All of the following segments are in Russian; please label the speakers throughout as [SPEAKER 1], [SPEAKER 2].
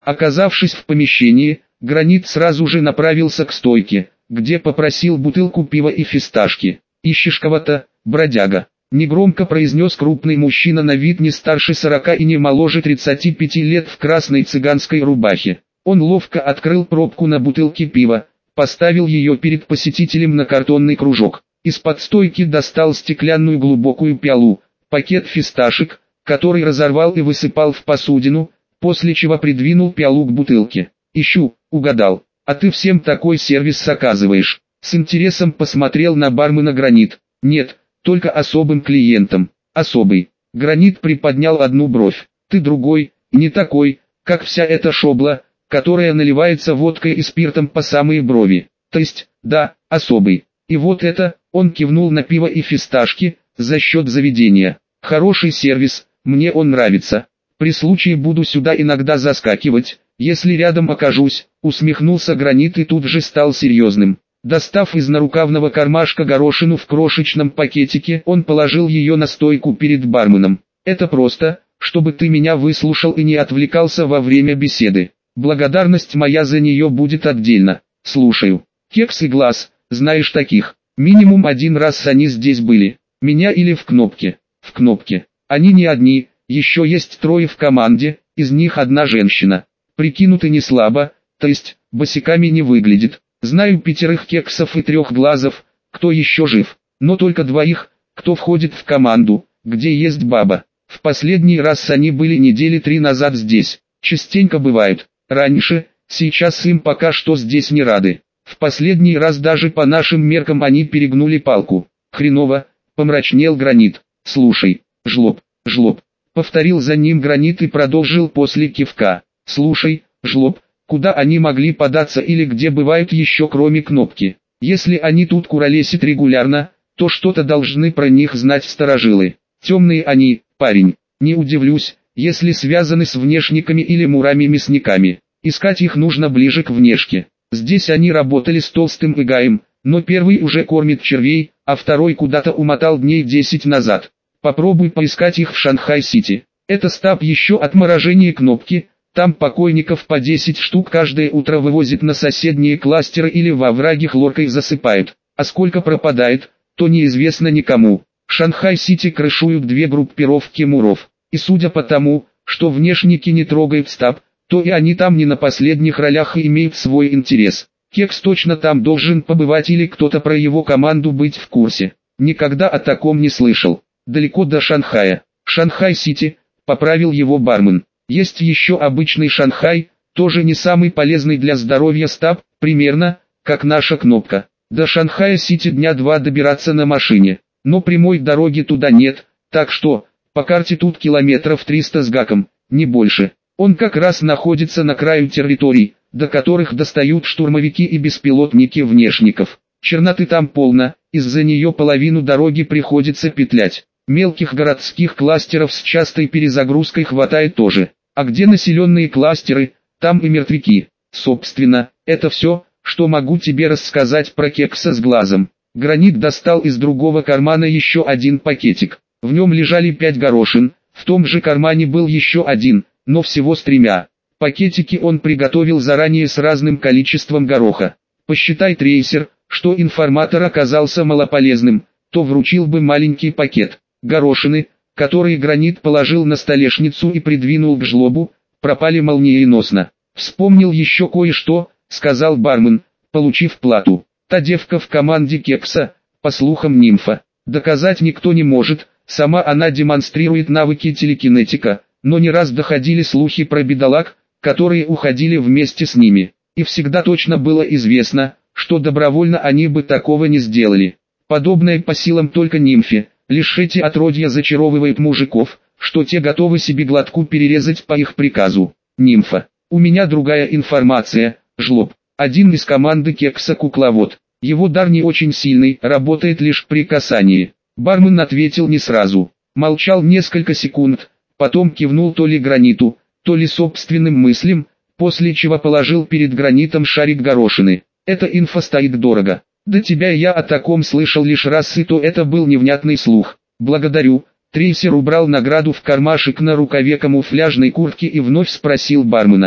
[SPEAKER 1] Оказавшись в помещении, Гранит сразу же направился к стойке, где попросил бутылку пива и фисташки. «Ищешь кого-то, бродяга?» — негромко произнес крупный мужчина на вид не старше 40 и не моложе 35 лет в красной цыганской рубахе. Он ловко открыл пробку на бутылке пива, поставил ее перед посетителем на картонный кружок. Из-под стойки достал стеклянную глубокую пиалу, пакет фисташек, который разорвал и высыпал в посудину, после чего придвинул пиалу к бутылке. «Ищу, угадал. А ты всем такой сервис оказываешь?» С интересом посмотрел на бармена Гранит. «Нет, только особым клиентам». «Особый». Гранит приподнял одну бровь. «Ты другой, не такой, как вся эта шобла, которая наливается водкой и спиртом по самые брови. То есть, да, особый. И вот это», он кивнул на пиво и фисташки, «за счет заведения. Хороший сервис, мне он нравится. При случае буду сюда иногда заскакивать, если рядом окажусь», усмехнулся Гранит и тут же стал серьезным. Достав из нарукавного кармашка горошину в крошечном пакетике, он положил ее на стойку перед барменом. «Это просто, чтобы ты меня выслушал и не отвлекался во время беседы. Благодарность моя за нее будет отдельно. Слушаю. Кекс и Глаз, знаешь таких? Минимум один раз они здесь были. Меня или в Кнопке?» «В Кнопке. Они не одни, еще есть трое в команде, из них одна женщина. Прикинуты не слабо, то есть, босиками не выглядит. Знаю 5 кексов и 3 глазов, кто еще жив, но только 2, кто входит в команду, где есть баба. В последний раз они были недели 3 назад здесь. Частенько бывают. Раньше, сейчас им пока что здесь не рады. В последний раз даже по нашим меркам они перегнули палку. Хреново», помрачнел Гранит. «Слушай, жлоб, повторил за ним Гранит и продолжил после кивка. «Слушай, жлоб, куда они могли податься или где бывают еще кроме Кнопки? Если они тут куролесят регулярно, то что-то должны про них знать старожилы. Темные они, парень, не удивлюсь, если связаны с внешниками или мурами-мясниками. Искать их нужно ближе к внешке. Здесь они работали с Толстым и Гаем, но первый уже кормит червей, а второй куда-то умотал дней 10 назад. Попробуй поискать их в Шанхай-Сити. Это стаб еще отморожения Кнопки. Там покойников по 10 штук каждое утро вывозят на соседние кластеры или во овраги хлоркой засыпают. А сколько пропадает, то неизвестно никому. Шанхай-Сити крышуют 2 группировки муров. И судя по тому, что внешники не трогают стаб, то и они там не на последних ролях и имеют свой интерес. Кекс точно там должен побывать или кто-то про его команду быть в курсе. Никогда о таком не слышал. Далеко до Шанхая. Шанхай-Сити, поправил его бармен. Есть еще обычный Шанхай, тоже не самый полезный для здоровья стаб, примерно, как наша Кнопка. До Шанхая-Сити дня 2 добираться на машине, но прямой дороги туда нет, так что, по карте тут километров 300 с гаком, не больше. Он как раз находится на краю территорий, до которых достают штурмовики и беспилотники внешников. Черноты там полно, из-за нее половину дороги приходится петлять. Мелких городских кластеров с частой перезагрузкой хватает тоже. А где населенные кластеры, там и мертвяки. Собственно, это все, что могу тебе рассказать про Кекса с Глазом. Гранит достал из другого кармана еще один пакетик. В нем лежали 5 горошин, в том же кармане был еще один, но всего с 3. Пакетики он приготовил заранее с разным количеством гороха. Посчитай, трейсер, что информатор оказался малополезным, то вручил бы маленький пакет. Горошины, которые Гранит положил на столешницу и придвинул к жлобу, пропали молниеносно. «Вспомнил еще кое-что», — сказал бармен, получив плату. «Та девка в команде Кекса, по слухам нимфа. Доказать никто не может, сама она демонстрирует навыки телекинетика, но не раз доходили слухи про бедолаг, которые уходили вместе с ними. И всегда точно было известно, что добровольно они бы такого не сделали. Подобное по силам только нимфе. Лишь эти отродья зачаровывают мужиков, что те готовы себе глотку перерезать по их приказу. Нимфа. У меня другая информация, жлоб. Один из команды Кекса кукловод. Его дар не очень сильный, работает лишь при касании. Бармен ответил не сразу. Молчал несколько секунд, потом кивнул то ли Граниту, то ли собственным мыслям, после чего положил перед Гранитом шарик горошины. Эта инфа стоит дорого. До тебя я о таком слышал лишь раз, и то это был невнятный слух. Благодарю. Трейсер убрал награду в кармашек на рукаве камуфляжной куртки и вновь спросил бармена.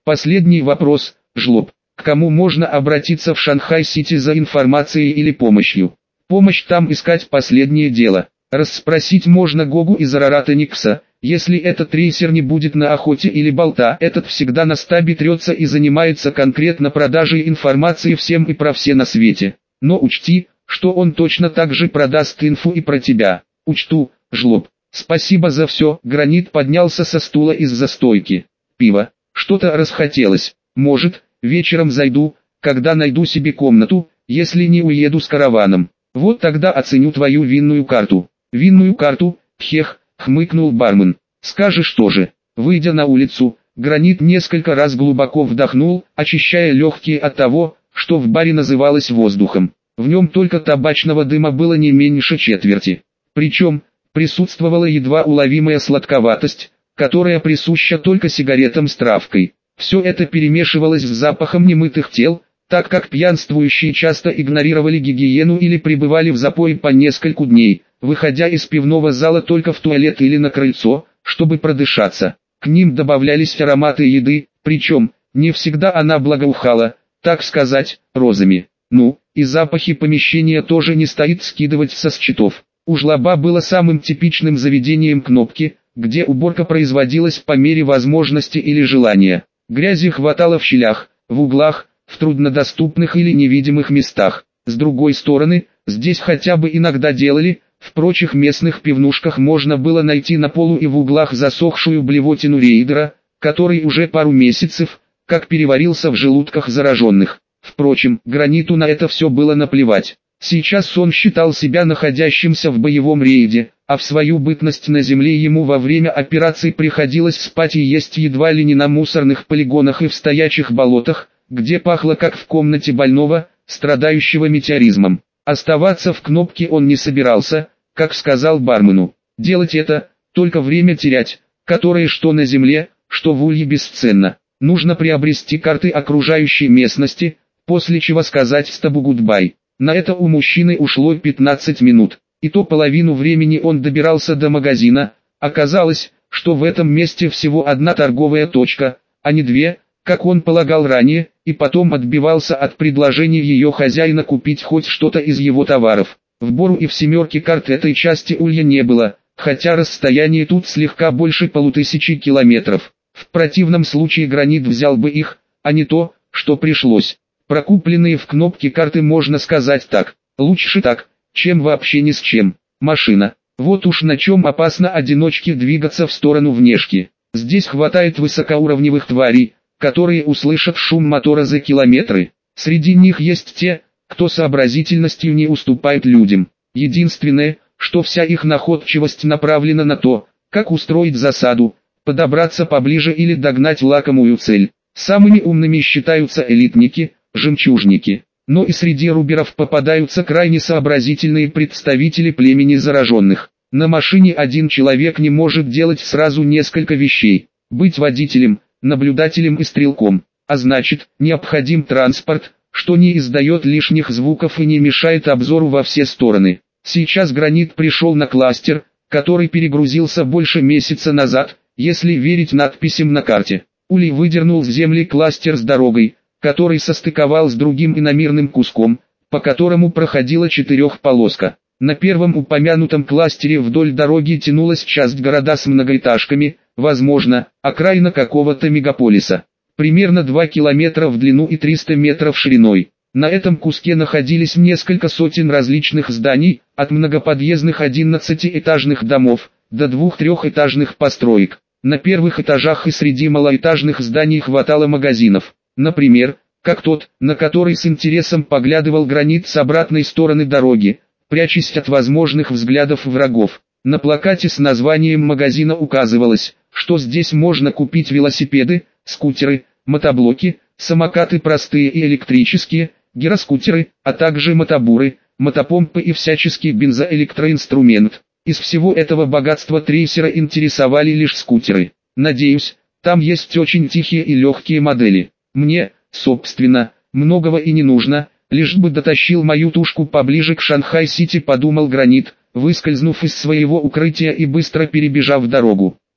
[SPEAKER 1] Последний вопрос, жлоб. К кому можно обратиться в Шанхай-Сити за информацией или помощью? Помощь там искать последнее дело. Расспросить можно Гогу из Арарата Никса. Если этот трейсер не будет на охоте или болта, этот всегда на стабе трется и занимается конкретно продажей информации всем и про все на свете. Но учти, что он точно так же продаст инфу и про тебя. Учту, жлоб. Спасибо за все. Гранит поднялся со стула из-за стойки. Пиво. Что-то расхотелось. Может, вечером зайду, когда найду себе комнату, если не уеду с караваном. Вот тогда оценю твою винную карту. Винную карту, хех, хмыкнул бармен. Скажешь тоже. Выйдя на улицу, Гранит несколько раз глубоко вдохнул, очищая легкие от того, что в баре называлось воздухом. В нем только табачного дыма было не меньше четверти. Причем, присутствовала едва уловимая сладковатость, которая присуща только сигаретам с травкой. Все это перемешивалось с запахом немытых тел, так как пьянствующие часто игнорировали гигиену или пребывали в запое по нескольку дней, выходя из пивного зала только в туалет или на крыльцо, чтобы продышаться. К ним добавлялись ароматы еды, причем, не всегда она благоухала, так сказать, розами. Ну, и запахи помещения тоже не стоит скидывать со счетов. У жлоба было самым типичным заведением кнопки, где уборка производилась по мере возможности или желания. Грязи хватало в щелях, в углах, в труднодоступных или невидимых местах. С другой стороны, здесь хотя бы иногда делали, в прочих местных пивнушках можно было найти на полу и в углах засохшую блевотину рейдера, который уже пару месяцев, как переварился в желудках зараженных. Впрочем, Граниту на это все было наплевать. Сейчас он считал себя находящимся в боевом рейде, а в свою бытность на земле ему во время операций приходилось спать и есть едва ли не на мусорных полигонах и в стоячих болотах, где пахло как в комнате больного, страдающего метеоризмом. Оставаться в кнопке он не собирался, как сказал бармену. Делать это, только время терять, которое что на земле, что в улье бесценно. Нужно приобрести карты окружающей местности, после чего сказать стабу гудбай. На это у мужчины ушло 15 минут, и то половину времени он добирался до магазина. Оказалось, что в этом месте всего одна торговая точка, а не две, как он полагал ранее, и потом отбивался от предложений ее хозяина купить хоть что-то из его товаров. В Бору и в семерке карт этой части улья не было, хотя расстояние тут слегка больше 1500 километров. В противном случае Гранит взял бы их, а не то, что пришлось. Прокупленные в кнопке карты можно сказать так, лучше так, чем вообще ни с чем. Машина. Вот уж на чем опасно одиночке двигаться в сторону внешки. Здесь хватает высокоуровневых тварей, которые услышат шум мотора за километры. Среди них есть те, кто сообразительностью не уступает людям. Единственное, что вся их находчивость направлена на то, как устроить засаду, подобраться поближе или догнать лакомую цель. Самыми умными считаются элитники, жемчужники. Но и среди руберов попадаются крайне сообразительные представители племени зараженных. На машине один человек не может делать сразу несколько вещей. Быть водителем, наблюдателем и стрелком. А значит, необходим транспорт, что не издает лишних звуков и не мешает обзору во все стороны. Сейчас Гранит пришел на кластер, который перегрузился больше месяца назад, если верить надписям на карте. Улей выдернул с земли кластер с дорогой, который состыковал с другим иномирным куском, по которому проходила четырехполоска. На первом упомянутом кластере вдоль дороги тянулась часть города с многоэтажками, возможно, окраина какого-то мегаполиса. Примерно 2 километра в длину и 300 метров шириной. На этом куске находились несколько сотен различных зданий, от многоподъездных 11-этажных домов, до 2-3-этажных построек. На первых этажах и среди малоэтажных зданий хватало магазинов. Например, как тот, на который с интересом поглядывал Гранит с обратной стороны дороги, прячась от возможных взглядов врагов. На плакате с названием магазина указывалось, что здесь можно купить велосипеды, скутеры, мотоблоки, самокаты простые и электрические, гироскутеры, а также мотобуры, мотопомпы и всяческий бензоэлектроинструмент. Из всего этого богатства трейсера интересовали лишь скутеры. Надеюсь, там есть очень тихие и легкие модели. Мне, собственно, многого и не нужно, лишь бы дотащил мою тушку поближе к Шанхай-Сити, подумал Гранит, выскользнув из своего укрытия и быстро перебежав дорогу.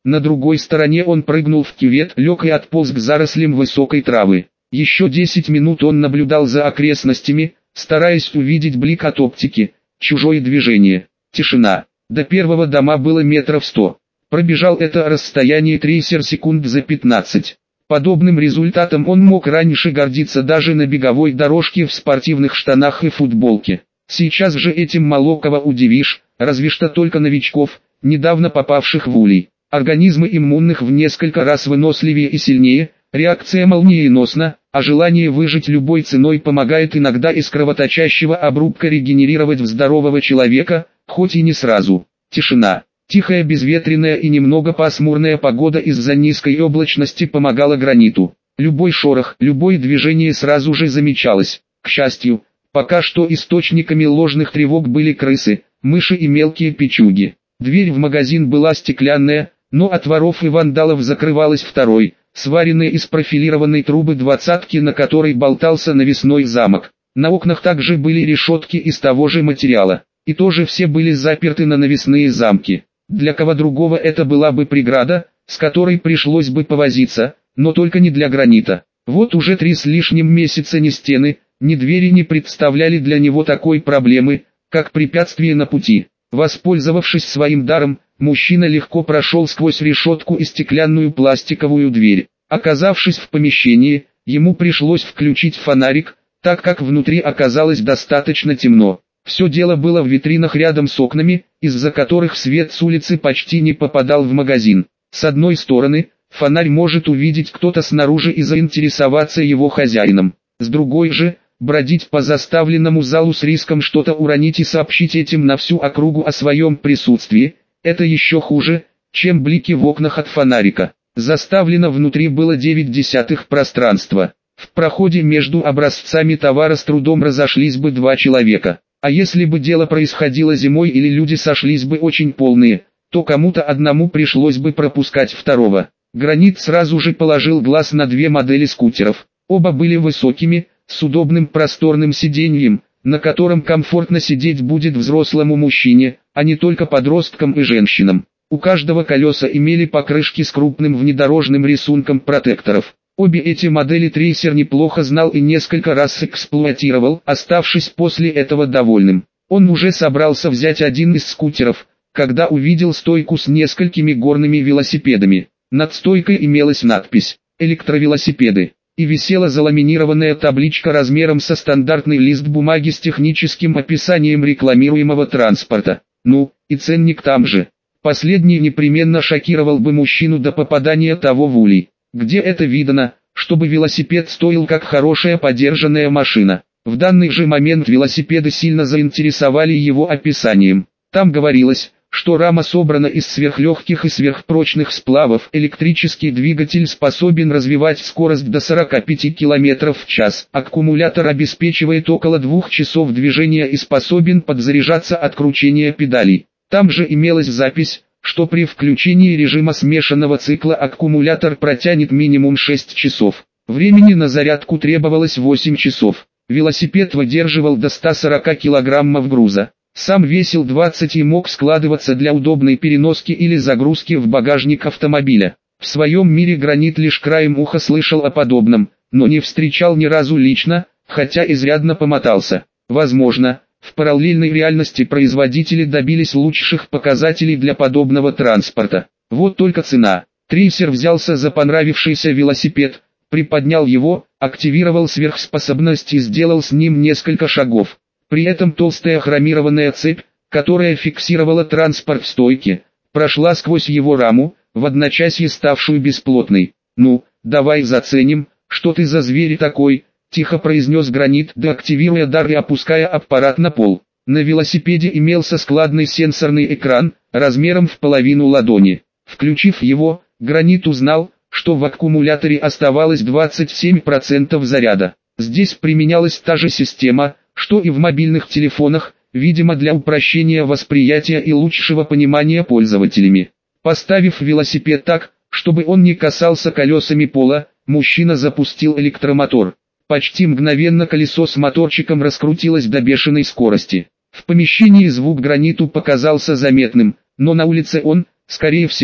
[SPEAKER 1] На другой стороне он прыгнул в кювет, лег и отполз к зарослям высокой травы. Еще 10 минут он наблюдал за окрестностями, стараясь увидеть блик от оптики, чужое движение. Тишина. До первого дома было метров 100. Пробежал это расстояние трейсер секунд за 15. Подобным результатом он мог раньше гордиться даже на беговой дорожке в спортивных штанах и футболке. Сейчас же этим мало кого удивишь, разве что только новичков, недавно попавших в улей. Организмы иммунных в несколько раз выносливее и сильнее, реакция молниеносна, а желание выжить любой ценой помогает иногда из кровоточащего обрубка регенерировать в здорового человека, хоть и не сразу. Тишина. Тихая, безветренная и немного пасмурная погода из-за низкой облачности помогала граниту. Любой шорох, любое движение сразу же замечалось. К счастью, пока что источниками ложных тревог были крысы, мыши и мелкие печуги. Дверь в магазин была стеклянная, но от воров и вандалов закрывалась второй, сваренной из профилированной трубы двадцатки, на которой болтался навесной замок. На окнах также были решетки из того же материала, и тоже все были заперты на навесные замки. Для кого другого это была бы преграда, с которой пришлось бы повозиться, но только не для гранита. Вот уже 3 с лишним месяца ни стены, ни двери не представляли для него такой проблемы, как препятствие на пути. Воспользовавшись своим даром, мужчина легко прошел сквозь решетку и стеклянную пластиковую дверь. Оказавшись в помещении, ему пришлось включить фонарик, так как внутри оказалось достаточно темно. Все дело было в витринах рядом с окнами, из-за которых свет с улицы почти не попадал в магазин. С одной стороны, фонарь может увидеть кто-то снаружи и заинтересоваться его хозяином. С другой же, бродить по заставленному залу с риском что-то уронить и сообщить этим на всю округу о своем присутствии, это еще хуже, чем блики в окнах от фонарика. Заставлено внутри было 9/10 пространства. В проходе между образцами товара с трудом разошлись бы 2 человека. А если бы дело происходило зимой или люди сошлись бы очень полные, то кому-то одному пришлось бы пропускать второго. Гранит сразу же положил глаз на 2 модели скутеров. Оба были высокими, с удобным просторным сиденьем, на котором комфортно сидеть будет взрослому мужчине, а не только подросткам и женщинам. У каждого колеса имели покрышки с крупным внедорожным рисунком протекторов. Обе эти модели трейсер неплохо знал и несколько раз эксплуатировал, оставшись после этого довольным. Он уже собрался взять один из скутеров, когда увидел стойку с несколькими горными велосипедами. Над стойкой имелась надпись «Электровелосипеды» и висела заламинированная табличка размером со стандартный лист бумаги с техническим описанием рекламируемого транспорта. Ну, и ценник там же. Последний непременно шокировал бы мужчину до попадания того в улей. Где это видано, чтобы велосипед стоил как хорошая подержанная машина? В данный же момент велосипеды сильно заинтересовали его описанием. Там говорилось, что рама собрана из сверхлегких и сверхпрочных сплавов. Электрический двигатель способен развивать скорость до 45 км в час. Аккумулятор обеспечивает около 2 часов движения и способен подзаряжаться от кручения педалей. Там же имелась запись, что при включении режима смешанного цикла аккумулятор протянет минимум 6 часов. Времени на зарядку требовалось 8 часов. Велосипед выдерживал до 140 килограммов груза. Сам весил 20 и мог складываться для удобной переноски или загрузки в багажник автомобиля. В своем мире Гранит лишь краем уха слышал о подобном, но не встречал ни разу лично, хотя изрядно помотался. Возможно, в параллельной реальности производители добились лучших показателей для подобного транспорта. Вот только цена. Трейсер взялся за понравившийся велосипед, приподнял его, активировал сверхспособность и сделал с ним несколько шагов. При этом толстая хромированная цепь, которая фиксировала транспорт в стойке, прошла сквозь его раму, в одночасье ставшую бесплотной. «Ну, давай заценим, что ты за зверь такой», — тихо произнес Гранит, деактивируя дар и опуская аппарат на пол. На велосипеде имелся складный сенсорный экран, размером в половину ладони. Включив его, Гранит узнал, что в аккумуляторе оставалось 27% заряда. Здесь применялась та же система, что и в мобильных телефонах, видимо для упрощения восприятия и лучшего понимания пользователями. Поставив велосипед так, чтобы он не касался колесами пола, мужчина запустил электромотор. Почти мгновенно колесо с моторчиком раскрутилось до бешеной скорости. В помещении звук Граниту показался заметным, но на улице он, скорее всего,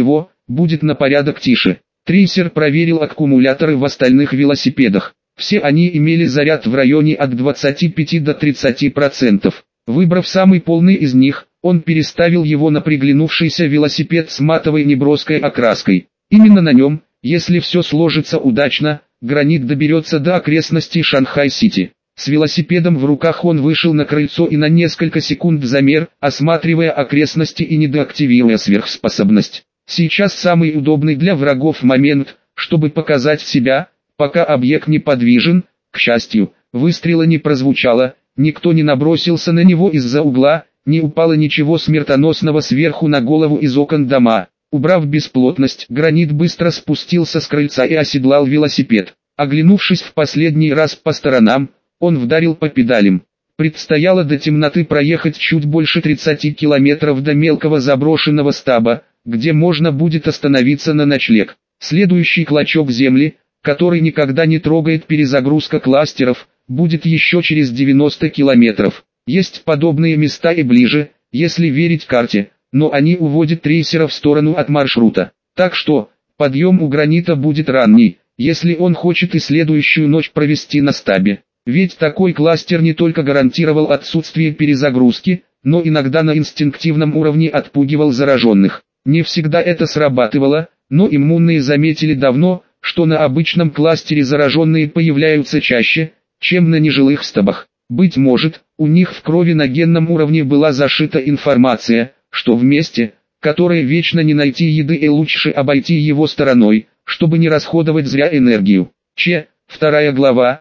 [SPEAKER 1] будет на порядок тише. Трейсер проверил аккумуляторы в остальных велосипедах. Все они имели заряд в районе от 25 до 30%. Выбрав самый полный из них, он переставил его на приглянувшийся велосипед с матовой неброской окраской. Именно на нем, если все сложится удачно, Гранит доберется до окрестностей Шанхай-Сити. С велосипедом в руках он вышел на крыльцо и на несколько секунд замер, осматривая окрестности и недоактивируя сверхспособность. Сейчас самый удобный для врагов момент, чтобы показать себя, пока объект неподвижен. К счастью, выстрела не прозвучало, никто не набросился на него из-за угла, не упало ничего смертоносного сверху на голову из окон дома. Убрав бесплотность, Гранит быстро спустился с крыльца и оседлал велосипед. Оглянувшись в последний раз по сторонам, он вдарил по педалям. Предстояло до темноты проехать чуть больше 30 километров до мелкого заброшенного стаба, где можно будет остановиться на ночлег. Следующий клочок земли, который никогда не трогает перезагрузка кластеров, будет еще через 90 километров. Есть подобные места и ближе, если верить карте, но они уводят трейсера в сторону от маршрута. Так что, подъем у Гранита будет ранний, если он хочет и следующую ночь провести на стабе. Ведь такой кластер не только гарантировал отсутствие перезагрузки, но иногда на инстинктивном уровне отпугивал зараженных. Не всегда это срабатывало, но иммунные заметили давно, что на обычном кластере зараженные появляются чаще, чем на нежилых стабах. Быть может, у них в крови на генном уровне была зашита информация, что в месте, которое вечно не найти еды и лучше обойти его стороной, чтобы не расходовать зря энергию. Вторая глава,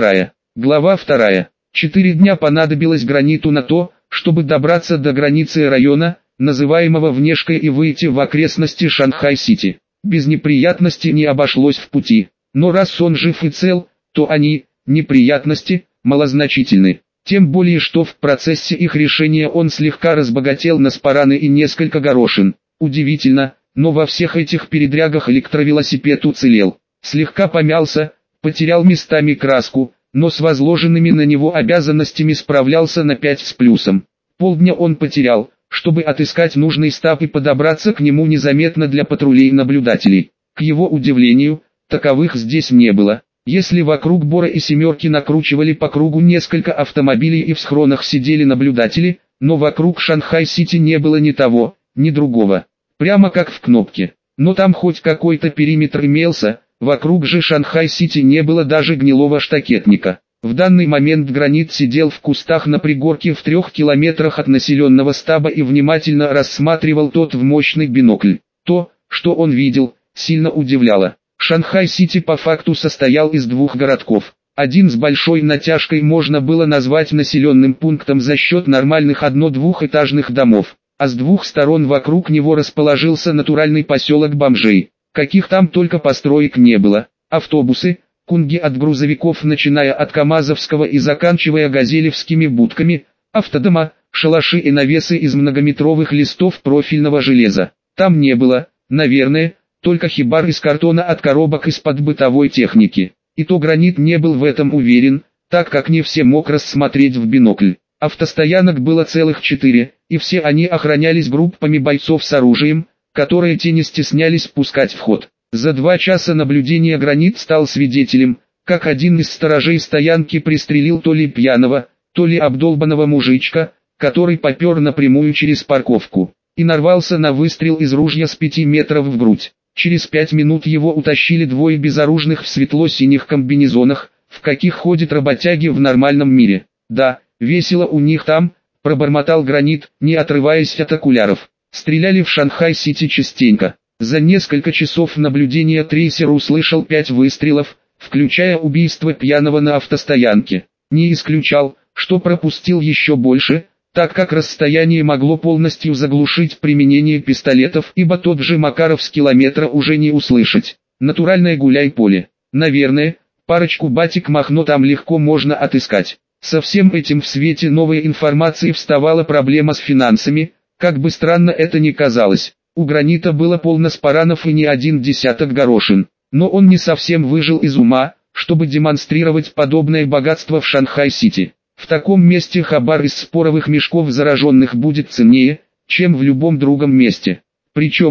[SPEAKER 1] Глава 2. 4 дня понадобилось Граниту на то, чтобы добраться до границы района, называемого Внешкой, и выйти в окрестности Шанхай-Сити. Без неприятностей не обошлось в пути, но раз он жив и цел, то они, неприятности, малозначительны. Тем более, что в процессе их решения он слегка разбогател на спараны и несколько горошин. Удивительно, но во всех этих передрягах электровелосипед уцелел. Слегка помялся, потерял местами краску, но с возложенными на него обязанностями справлялся на 5 с плюсом. Полдня он потерял, чтобы отыскать нужный стаб и подобраться к нему незаметно для патрулей-наблюдателей. К его удивлению, таковых здесь не было. Если вокруг Бора и Семерки накручивали по кругу несколько автомобилей и в схронах сидели наблюдатели, но вокруг Шанхай-Сити не было ни того, ни другого. Прямо как в кнопке. Но там хоть какой-то периметр имелся. Вокруг же Шанхай-Сити не было даже гнилого штакетника. В данный момент Гранит сидел в кустах на пригорке в 3 километрах от населенного стаба и внимательно рассматривал тот в мощный бинокль. То, что он видел, сильно удивляло. Шанхай-Сити по факту состоял из 2 городков. Один с большой натяжкой можно было назвать населенным пунктом за счет нормальных одно-двухэтажных домов, а с 2 сторон вокруг него расположился натуральный поселок бомжей. Каких там только построек не было. Автобусы, кунги от грузовиков начиная от КамАЗовского и заканчивая газелевскими будками, автодома, шалаши и навесы из многометровых листов профильного железа. Там не было, наверное, только хибар из картона от коробок из-под бытовой техники. И то Гранит не был в этом уверен, так как не все мог рассмотреть в бинокль. Автостоянок было целых 4, и все они охранялись группами бойцов с оружием, которые те не стеснялись пускать в ход. За 2 часа наблюдения Гранит стал свидетелем, как один из сторожей стоянки пристрелил то ли пьяного, то ли обдолбанного мужичка, который попер напрямую через парковку, и нарвался на выстрел из ружья с 5 метров в грудь. Через 5 минут его утащили 2 безоружных в светло-синих комбинезонах, в каких ходят работяги в нормальном мире. Да, весело у них там, пробормотал Гранит, не отрываясь от окуляров. Стреляли в Шанхай-Сити частенько. За несколько часов наблюдения трейсер услышал 5 выстрелов, включая убийство пьяного на автостоянке. Не исключал, что пропустил еще больше, так как расстояние могло полностью заглушить применение пистолетов, ибо тот же Макаров с километра уже не услышать. Натуральное гуляй-поле. Наверное, парочку батик Махно там легко можно отыскать. Со всем этим в свете новой информации вставала проблема с финансами. Как бы странно это ни казалось, у Гранита было полно спаранов и не 1 десяток горошин, но он не совсем выжил из ума, чтобы демонстрировать подобное богатство в Шанхай-Сити. В таком месте хабар из споровых мешков зараженных будет ценнее, чем в любом другом месте. Причем,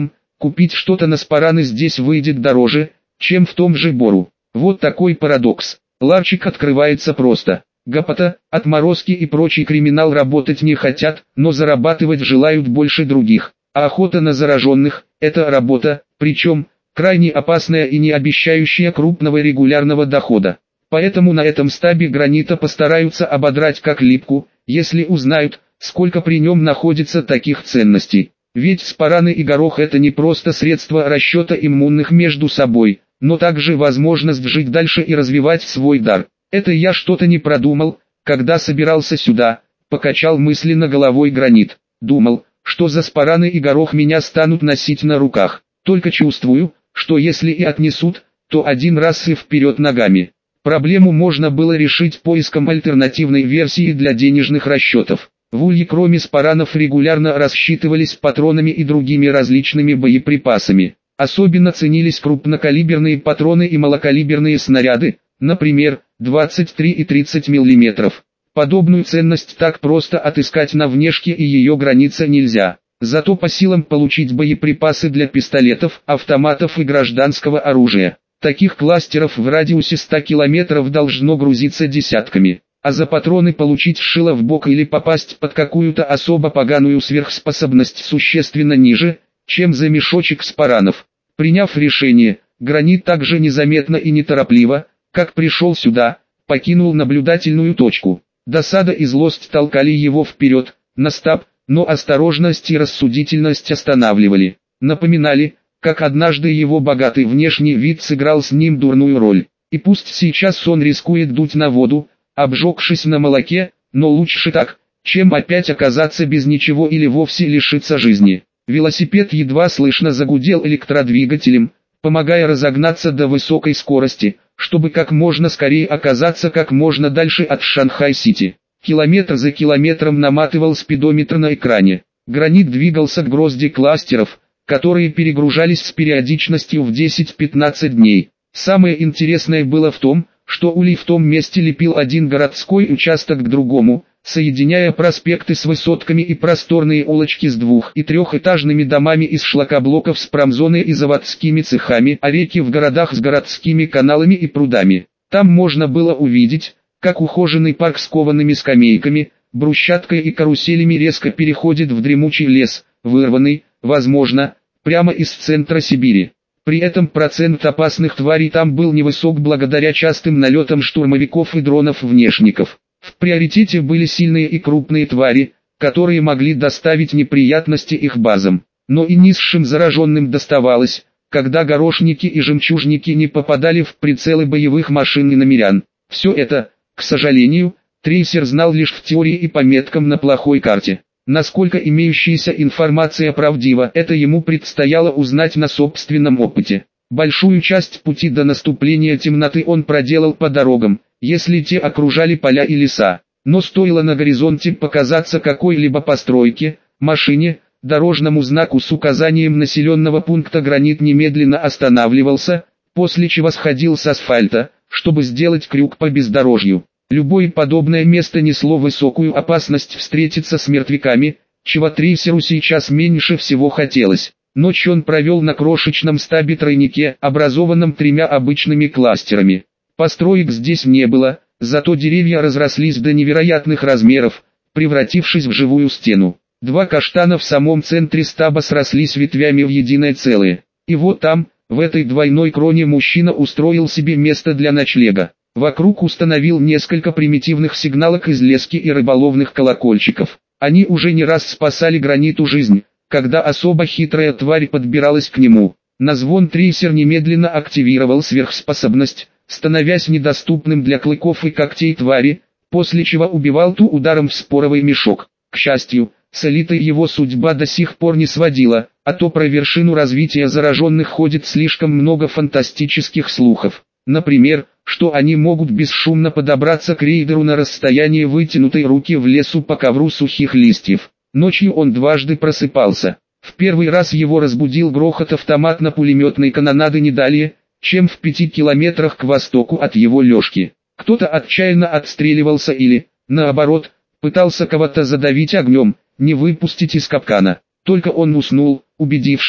[SPEAKER 1] купить что-то на спараны здесь выйдет дороже, чем в том же Бору. Вот такой парадокс. Ларчик открывается просто. Гопота, отморозки и прочий криминал работать не хотят, но зарабатывать желают больше других. А охота на зараженных – это работа, причем крайне опасная и не обещающая крупного регулярного дохода. Поэтому на этом стабе Гранита постараются ободрать как липку, если узнают, сколько при нем находится таких ценностей. Ведь спараны и горох – это не просто средство расчета иммунных между собой, но также возможность жить дальше и развивать свой дар. Это я что-то не продумал, когда собирался сюда, покачал мысленно головой Гранит. Думал, что за спараны и горох меня станут носить на руках. Только чувствую, что если и отнесут, то один раз и вперед ногами. Проблему можно было решить поиском альтернативной версии для денежных расчетов. В Улье кроме спаранов регулярно рассчитывались патронами и другими различными боеприпасами. Особенно ценились крупнокалиберные патроны и малокалиберные снаряды, например, 23 и 30 мм. Подобную ценность так просто отыскать на внешке и ее границе нельзя. Зато по силам получить боеприпасы для пистолетов, автоматов и гражданского оружия. Таких кластеров в радиусе 100 километров должно грузиться десятками. А за патроны получить шило в бок или попасть под какую-то особо поганую сверхспособность существенно ниже, чем за мешочек спаранов. Приняв решение, Гранит также незаметно и неторопливо, как пришел сюда, покинул наблюдательную точку. Досада и злость толкали его вперед, на стаб, но осторожность и рассудительность останавливали. Напоминали, как однажды его богатый внешний вид сыграл с ним дурную роль. И пусть сейчас он рискует дуть на воду, обжегшись на молоке, но лучше так, чем опять оказаться без ничего или вовсе лишиться жизни. Велосипед едва слышно загудел электродвигателем, помогая разогнаться до высокой скорости, чтобы как можно скорее оказаться как можно дальше от Шанхай-Сити. Километр за километром наматывал спидометр на экране. Гранит двигался к грозди кластеров, которые перегружались с периодичностью в 10-15 дней. Самое интересное было в том, что Улей в том месте лепил один городской участок к другому, соединяя проспекты с высотками и просторные улочки с двух- и трехэтажными домами из шлакоблоков с промзоной и заводскими цехами, а реки в городах с городскими каналами и прудами. Там можно было увидеть, как ухоженный парк с коваными скамейками, брусчаткой и каруселями резко переходит в дремучий лес, вырванный, возможно, прямо из центра Сибири. При этом процент опасных тварей там был невысок благодаря частым налетам штурмовиков и дронов-внешников. В приоритете были сильные и крупные твари, которые могли доставить неприятности их базам. Но и низшим зараженным доставалось, когда горошники и жемчужники не попадали в прицелы боевых машин и намерян. Все это, к сожалению, трейсер знал лишь в теории и по меткам на плохой карте. Насколько имеющаяся информация правдива, это ему предстояло узнать на собственном опыте. Большую часть пути до наступления темноты он проделал по дорогам, если те окружали поля и леса. Но стоило на горизонте показаться какой-либо постройке, машине, дорожному знаку с указанием населенного пункта, Гранит немедленно останавливался, после чего сходил с асфальта, чтобы сделать крюк по бездорожью. Любое подобное место несло высокую опасность встретиться с мертвяками, чего трейсеру сейчас меньше всего хотелось. Ночь он провел на крошечном стабе-тройнике, образованном тремя обычными кластерами. Построек здесь не было, зато деревья разрослись до невероятных размеров, превратившись в живую стену. Два каштана в самом центре стаба срослись ветвями в единое целое. И вот там, в этой двойной кроне, мужчина устроил себе место для ночлега. Вокруг установил несколько примитивных сигналок из лески и рыболовных колокольчиков. Они уже не раз спасали Граниту жизнь, когда особо хитрая тварь подбиралась к нему. На звон трейсер немедленно активировал сверхспособность, становясь недоступным для клыков и когтей твари, после чего убивал ту ударом в споровый мешок. К счастью, с элитой его судьба до сих пор не сводила, а то про вершину развития зараженных ходит слишком много фантастических слухов. Например, что они могут бесшумно подобраться к рейдеру на расстояние вытянутой руки в лесу по ковру сухих листьев. Ночью он дважды просыпался. В первый раз его разбудил грохот автоматно-пулеметной канонады не далее, чем в 5 километрах к востоку от его лёжки. Кто-то отчаянно отстреливался или, наоборот, пытался кого-то задавить огнем, не выпустить из капкана. Только он уснул, убедившись,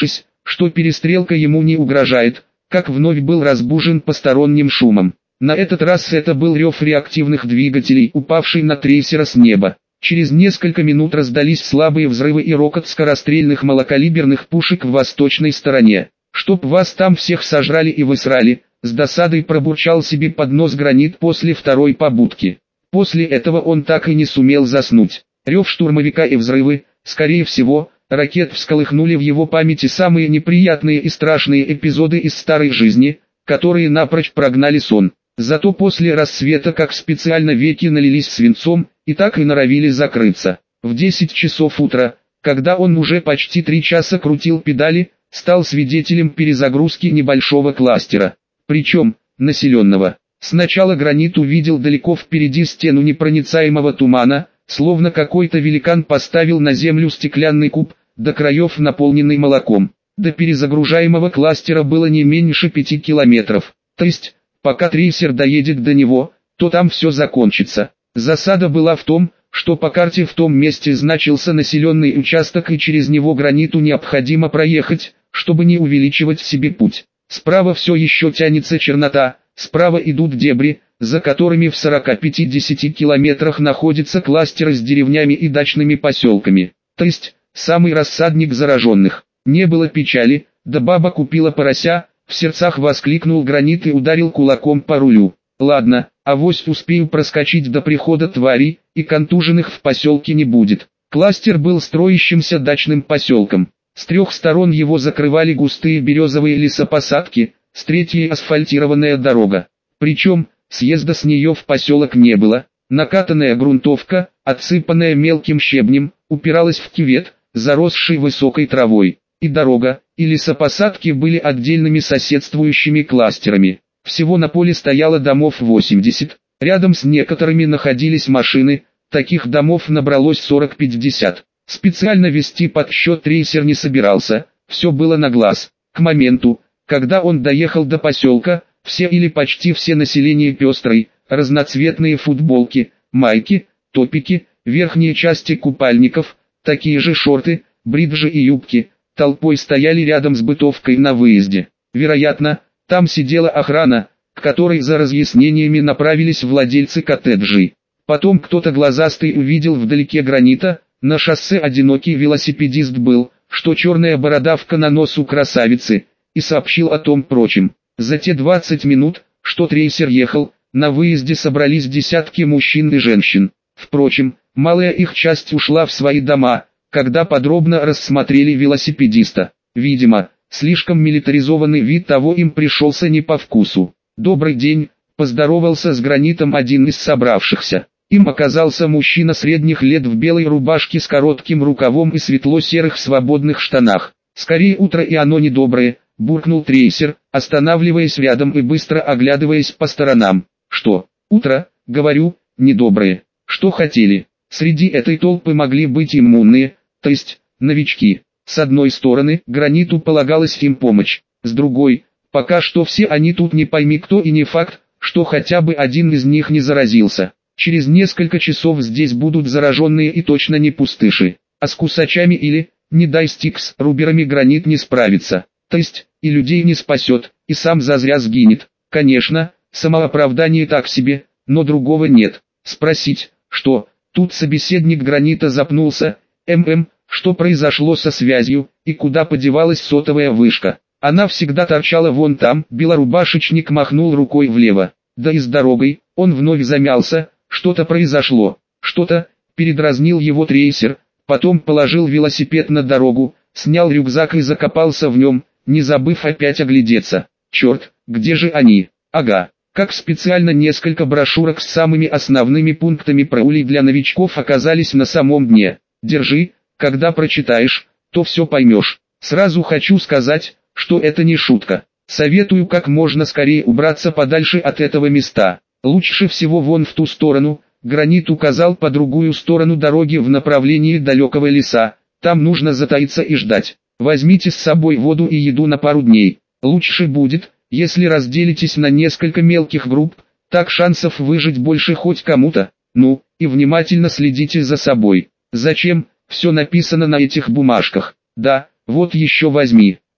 [SPEAKER 1] что перестрелка ему не угрожает, как вновь был разбужен посторонним шумом. На этот раз это был рев реактивных двигателей, упавший на трейсера с неба. Через несколько минут раздались слабые взрывы и рокот скорострельных малокалиберных пушек в восточной стороне. «Чтоб вас там всех сожрали и высрали», с досадой пробурчал себе под нос Гранит после второй побудки. После этого он так и не сумел заснуть. Рев штурмовика и взрывы, скорее всего, ракет всколыхнули в его памяти самые неприятные и страшные эпизоды из старой жизни, которые напрочь прогнали сон. Зато после рассвета как специально веки налились свинцом, и так и норовили закрыться. В 10 часов утра, когда он уже почти 3 часа крутил педали, стал свидетелем перезагрузки небольшого кластера, причем населенного. Сначала Гранит увидел далеко впереди стену непроницаемого тумана, словно какой-то великан поставил на землю стеклянный куб, до краев наполненный молоком. До перезагружаемого кластера было не меньше 5 километров, то есть, пока трейсер доедет до него, то там все закончится. Засада была в том, что по карте в том месте значился населенный участок и через него Граниту необходимо проехать, чтобы не увеличивать себе путь. Справа все еще тянется чернота, справа идут дебри, за которыми в 40-50 километрах находятся кластеры с деревнями и дачными поселками, то есть, самый рассадник зараженных. Не было печали, да баба купила порося, в сердцах воскликнул Гранит и ударил кулаком по рулю. Ладно, авось успею проскочить до прихода тварей, и контуженных в поселке не будет. Кластер был строящимся дачным поселком. С 3 сторон его закрывали густые березовые лесопосадки, с третьей асфальтированная дорога. Причем, съезда с нее в поселок не было. Накатанная грунтовка, отсыпанная мелким щебнем, упиралась в кювет, заросший высокой травой. И дорога, и лесопосадки были отдельными соседствующими кластерами. Всего на поле стояло домов 80, рядом с некоторыми находились машины, таких домов набралось 40-50. Специально вести подсчет трейсер не собирался, все было на глаз. К моменту, когда он доехал до поселка, все или почти все население пестрой, разноцветные футболки, майки, топики, верхние части купальников, такие же шорты, бриджи и юбки, толпой стояли рядом с бытовкой на выезде. Вероятно, там сидела охрана, к которой за разъяснениями направились владельцы коттеджей. Потом кто-то глазастый увидел вдалеке Гранита, на шоссе одинокий велосипедист был, что черная бородавка на носу красавицы, и сообщил о том прочим. За те 20 минут, что трейсер ехал, на выезде собрались десятки мужчин и женщин. Впрочем, малая их часть ушла в свои дома, когда подробно рассмотрели велосипедиста. Видимо, слишком милитаризованный вид того им пришелся не по вкусу. «Добрый день», — поздоровался с Гранитом один из собравшихся. Им оказался мужчина средних лет в белой рубашке с коротким рукавом и светло-серых свободных штанах. «Скорее утро и оно недоброе», — буркнул трейсер, останавливаясь рядом и быстро оглядываясь по сторонам. «Что, утро, говорю, недоброе? Что хотели? Среди этой толпы могли быть иммунные, то есть, новички. С одной стороны, Граниту полагалась им помощь, с другой, пока что все они тут не пойми кто и не факт, что хотя бы один из них не заразился. Через несколько часов здесь будут зараженные и точно не пустыши, а с кусачами или, не дай стикс, руберами Гранит не справится, то есть, и людей не спасет, и сам зазря сгинет. Конечно, самооправдание так себе, но другого нет. Спросить, что, тут собеседник Гранита запнулся, что произошло со связью, и куда подевалась сотовая вышка. Она всегда торчала вон там, белорубашечник махнул рукой влево. Да и с дорогой, он вновь замялся, что-то произошло, что-то, передразнил его трейсер, потом положил велосипед на дорогу, снял рюкзак и закопался в нем, не забыв опять оглядеться. Черт, где же они? Ага, как специально несколько брошюрок с самыми основными пунктами про улей для новичков оказались на самом дне. Держи, когда прочитаешь, то все поймешь. Сразу хочу сказать, что это не шутка. Советую как можно скорее убраться подальше от этого места. Лучше всего вон в ту сторону. Гранит указал по другую сторону дороги в направлении далекого леса. Там нужно затаиться и ждать. Возьмите с собой воду и еду на пару дней. Лучше будет, если разделитесь на несколько мелких групп, так шансов выжить больше хоть кому-то. Ну, и внимательно следите за собой. Зачем? Все написано на этих бумажках. Да, вот еще возьми.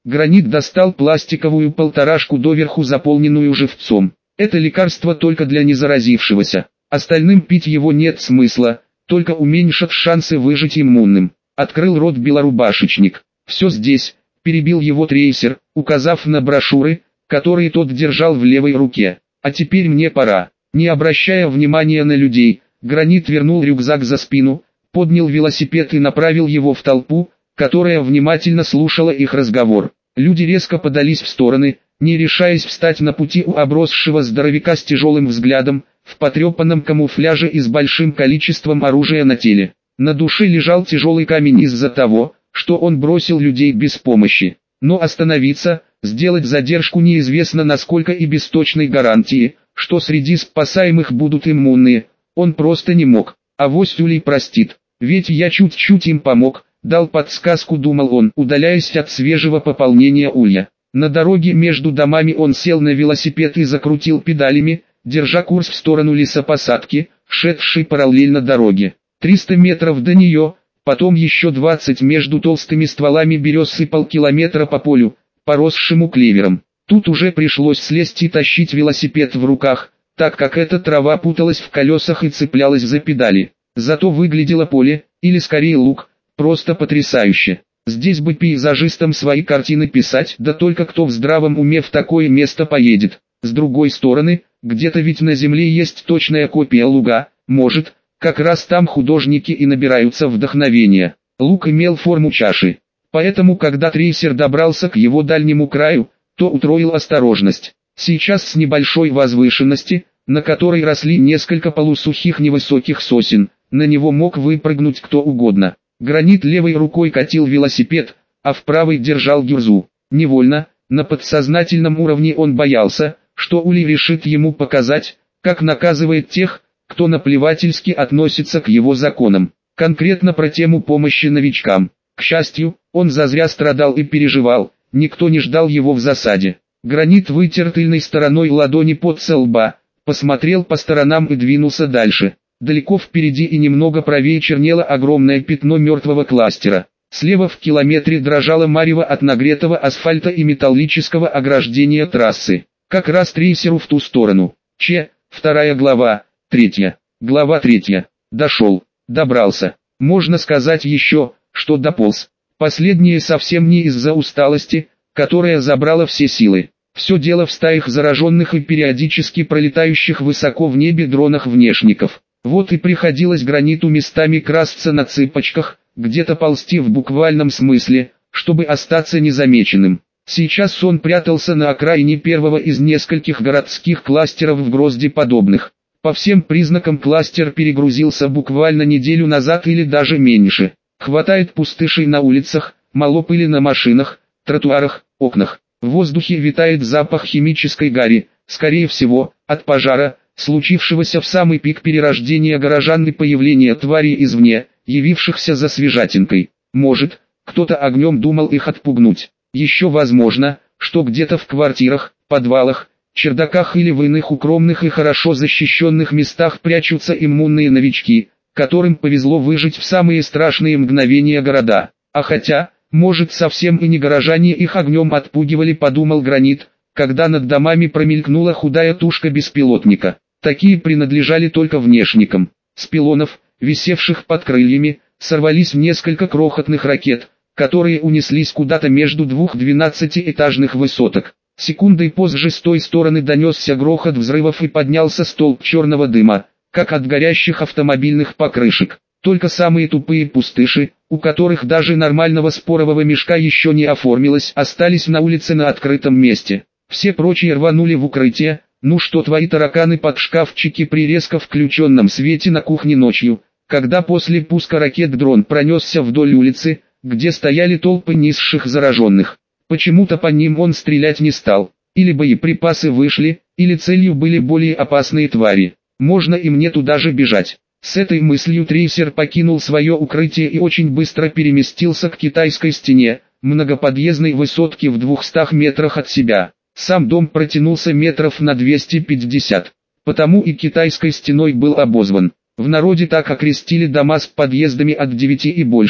[SPEAKER 1] Гранит достал пластиковую полторашку, доверху заполненную живцом. Это лекарство только для незаразившегося. Остальным пить его нет смысла, только уменьшат шансы выжить иммунным. Открыл рот белорубашечник. «Все здесь», — перебил его трейсер, указав на брошюры, которые тот держал в левой руке. «А теперь мне пора». Не обращая внимания на людей, Гранит вернул рюкзак за спину, поднял велосипед и направил его в толпу, которая внимательно слушала их разговор. Люди резко подались в стороны, не решаясь встать на пути у обросшего здоровяка с тяжелым взглядом, в потрепанном камуфляже и с большим количеством оружия на теле. На душе лежал тяжелый камень из-за того, что он бросил людей без помощи. Но остановиться, сделать задержку неизвестно насколько и без точной гарантии, что среди спасаемых будут иммунные, он просто не мог. Авось Улей простит, ведь я чуть-чуть им помог, дал подсказку, думал он, удаляясь от свежего пополнения улья. На дороге между домами он сел на велосипед и закрутил педалями, держа курс в сторону лесопосадки, шедшей параллельно дороге. 300 метров до нее, потом еще 20 между толстыми стволами берез сыпал километра по полю, поросшему клевером. Тут уже пришлось слезть и тащить велосипед в руках, так как эта трава путалась в колесах и цеплялась за педали. Зато выглядело поле, или скорее луг, просто потрясающе. Здесь бы пейзажистам свои картины писать, да только кто в здравом уме в такое место поедет. С другой стороны, где-то ведь на земле есть точная копия луга, может, как раз там художники и набираются вдохновения. Луг имел форму чаши, поэтому когда трейсер добрался к его дальнему краю, то утроил осторожность. Сейчас с небольшой возвышенности, на которой росли несколько полусухих невысоких сосен, на него мог выпрыгнуть кто угодно. Гранит левой рукой катил велосипед, а в правой держал гюрзу. Невольно, на подсознательном уровне он боялся, что Улей решит ему показать, как наказывает тех, кто наплевательски относится к его законам. Конкретно про тему помощи новичкам. К счастью, он зазря страдал и переживал, никто не ждал его в засаде. Гранит вытер тыльной стороной ладони пот со лба, посмотрел по сторонам и двинулся дальше. Далеко впереди и немного правее чернело огромное пятно мертвого кластера. Слева в километре дрожало марево от нагретого асфальта и металлического ограждения трассы. Как раз трейсеру в ту сторону. Вторая глава, 3. Глава 3. Дошел, добрался. Можно сказать еще, что дополз. Последнее совсем не из-за усталости, которая забрала все силы. Все дело в стаях зараженных и периодически пролетающих высоко в небе дронах-внешников. Вот и приходилось Граниту местами красться на цыпочках, где-то ползти в буквальном смысле, чтобы остаться незамеченным. Сейчас он прятался на окраине первого из нескольких городских кластеров в Грозде подобных. По всем признакам кластер перегрузился буквально неделю назад или даже меньше. Хватает пустышей на улицах, мало пыли на машинах, тротуарах, окнах. В воздухе витает запах химической гари, скорее всего, от пожара, случившегося в самый пик перерождения горожан и появления тварей извне, явившихся за свежатинкой. Может, кто-то огнем думал их отпугнуть. Еще возможно, что где-то в квартирах, подвалах, чердаках или в иных укромных и хорошо защищенных местах прячутся иммунные новички, которым повезло выжить в самые страшные мгновения города. А хотя, может, совсем и не горожане их огнем отпугивали, подумал Гранит, когда над домами промелькнула худая тушка беспилотника. Такие принадлежали только внешникам. С пилонов, висевших под крыльями, сорвались несколько крохотных ракет, которые унеслись куда-то между двух 12-этажных высоток. Секундой позже с той стороны донесся грохот взрывов и поднялся столб черного дыма, как от горящих автомобильных покрышек. Только самые тупые пустыши, у которых даже нормального спорового мешка еще не оформилось, остались на улице на открытом месте. Все прочие рванули в укрытие. Ну что твои тараканы под шкафчики при резко включенном свете на кухне ночью, когда после пуска ракет дрон пронесся вдоль улицы, где стояли толпы низших зараженных. Почему-то по ним он стрелять не стал. Или боеприпасы вышли, или целью были более опасные твари. Можно и мне туда же бежать. С этой мыслью трейсер покинул свое укрытие и очень быстро переместился к китайской стене, многоподъездной высотке в 200 метрах от себя. Сам дом протянулся метров на 250, потому и китайской стеной был обозван. В народе так окрестили дома с подъездами от 9 и больше.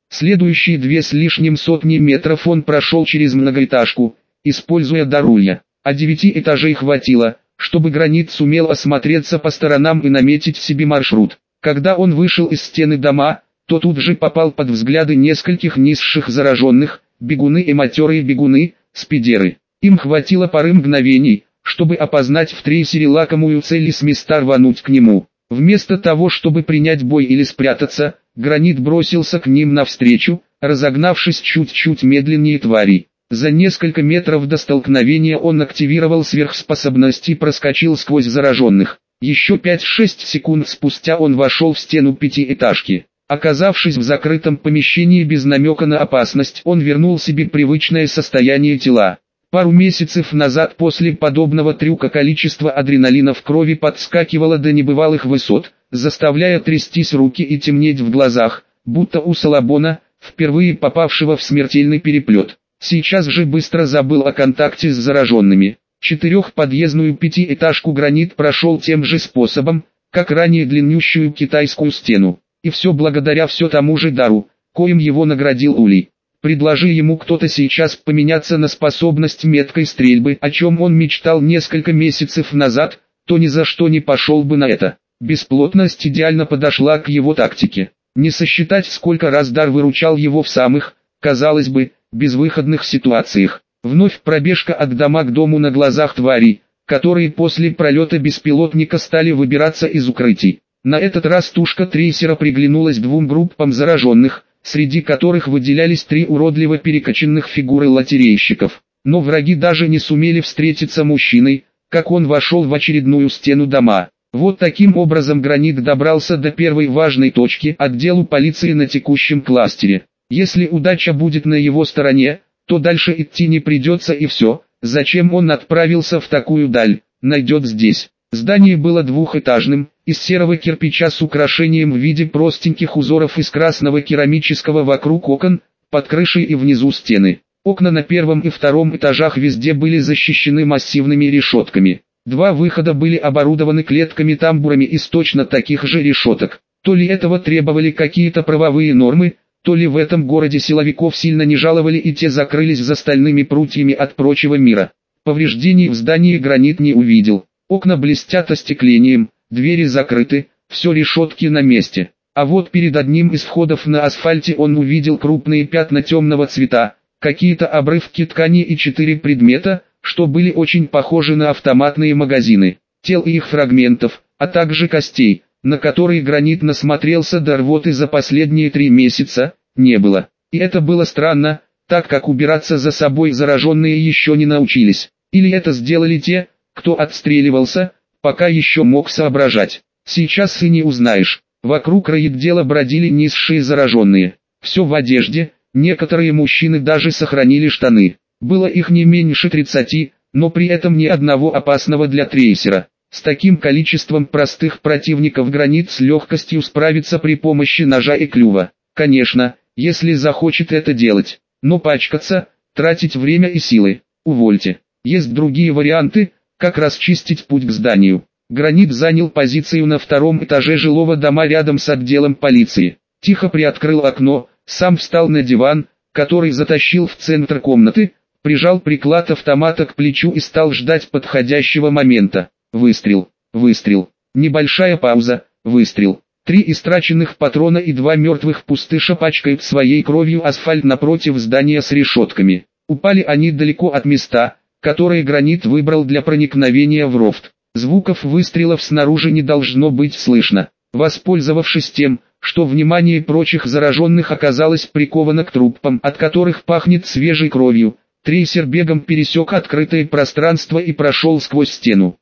[SPEAKER 1] Следующие 2 с лишним сотни метров он прошел через многоэтажку, используя дорулья. А 9 этажей хватило, чтобы Гранит сумел осмотреться по сторонам и наметить себе маршрут. Когда он вышел из стены дома, то тут же попал под взгляды нескольких низших зараженных, бегуны и матерые бегуны, спидеры. Им хватило пары мгновений, чтобы опознать в трейсере лакомую цель и с места рвануть к нему. Вместо того, чтобы принять бой или спрятаться, Гранит бросился к ним навстречу, разогнавшись чуть-чуть медленнее тварей. За несколько метров до столкновения он активировал сверхспособность и проскочил сквозь зараженных. Еще 5-6 секунд спустя он вошел в стену пятиэтажки. Оказавшись в закрытом помещении без намека на опасность, он вернул себе привычное состояние тела. Пару месяцев назад после подобного трюка количество адреналина в крови подскакивало до небывалых высот, заставляя трястись руки и темнеть в глазах, будто у Салабона, впервые попавшего в смертельный переплет. Сейчас же быстро забыл о контакте с зараженными. Четырехподъездную пятиэтажку Гранит прошел тем же способом, как ранее длиннющую китайскую стену. И все благодаря все тому же дару, коим его наградил Улей. Предложи ему кто-то сейчас поменяться на способность меткой стрельбы, о чем он мечтал несколько месяцев назад, то ни за что не пошел бы на это. Бесплотность идеально подошла к его тактике. Не сосчитать, сколько раз дар выручал его в самых, казалось бы, безвыходных ситуациях. Вновь пробежка от дома к дому на глазах тварей, которые после пролета беспилотника стали выбираться из укрытий. На этот раз тушка трейсера приглянулась двум группам зараженных, среди которых выделялись 3 уродливо перекачанных фигуры лотерейщиков. Но враги даже не сумели встретиться мужчиной, как он вошел в очередную стену дома. Вот таким образом Гранит добрался до первой важной точки, отделу полиции на текущем кластере. Если удача будет на его стороне, то дальше идти не придется и все, зачем он отправился в такую даль, найдет здесь. Здание было двухэтажным, из серого кирпича с украшением в виде простеньких узоров из красного керамического вокруг окон, под крышей и внизу стены. Окна на первом и втором этажах везде были защищены массивными решетками. 2 выхода были оборудованы клетками-тамбурами из точно таких же решеток. То ли этого требовали какие-то правовые нормы, то ли в этом городе силовиков сильно не жаловали и те закрылись за стальными прутьями от прочего мира. Повреждений в здании Гранит не увидел. Окна блестят остеклением, двери закрыты, все решетки на месте. А вот перед одним из входов на асфальте он увидел крупные пятна темного цвета, какие-то обрывки ткани и 4 предмета, что были очень похожи на автоматные магазины. Тел и их фрагментов, а также костей, на которые Гранит насмотрелся до рвоты за последние 3 месяца, не было. И это было странно, так как убираться за собой зараженные еще не научились. Или это сделали те, кто отстреливался, пока еще мог соображать. Сейчас и не узнаешь. Вокруг райотдела бродили низшие зараженные. Все в одежде, некоторые мужчины даже сохранили штаны. Было их не меньше 30, но при этом ни одного опасного для трейсера. С таким количеством простых противников Гранит с легкостью справится при помощи ножа и клюва. Конечно, если захочет это делать. Но пачкаться, тратить время и силы, увольте. Есть другие варианты, как расчистить путь к зданию. Гранит занял позицию на 2-м этаже жилого дома рядом с отделом полиции. Тихо приоткрыл окно, сам встал на диван, который затащил в центр комнаты, прижал приклад автомата к плечу и стал ждать подходящего момента. Выстрел, выстрел, небольшая пауза, выстрел. 3 истраченных патрона и 2 мертвых пустыша пачкают своей кровью асфальт напротив здания с решетками. Упали они далеко от места, которые Гранит выбрал для проникновения в рофт. Звуков выстрелов снаружи не должно быть слышно. Воспользовавшись тем, что внимание прочих зараженных оказалось приковано к трупам, от которых пахнет свежей кровью, трейсер бегом пересек открытое пространство и прошел сквозь стену.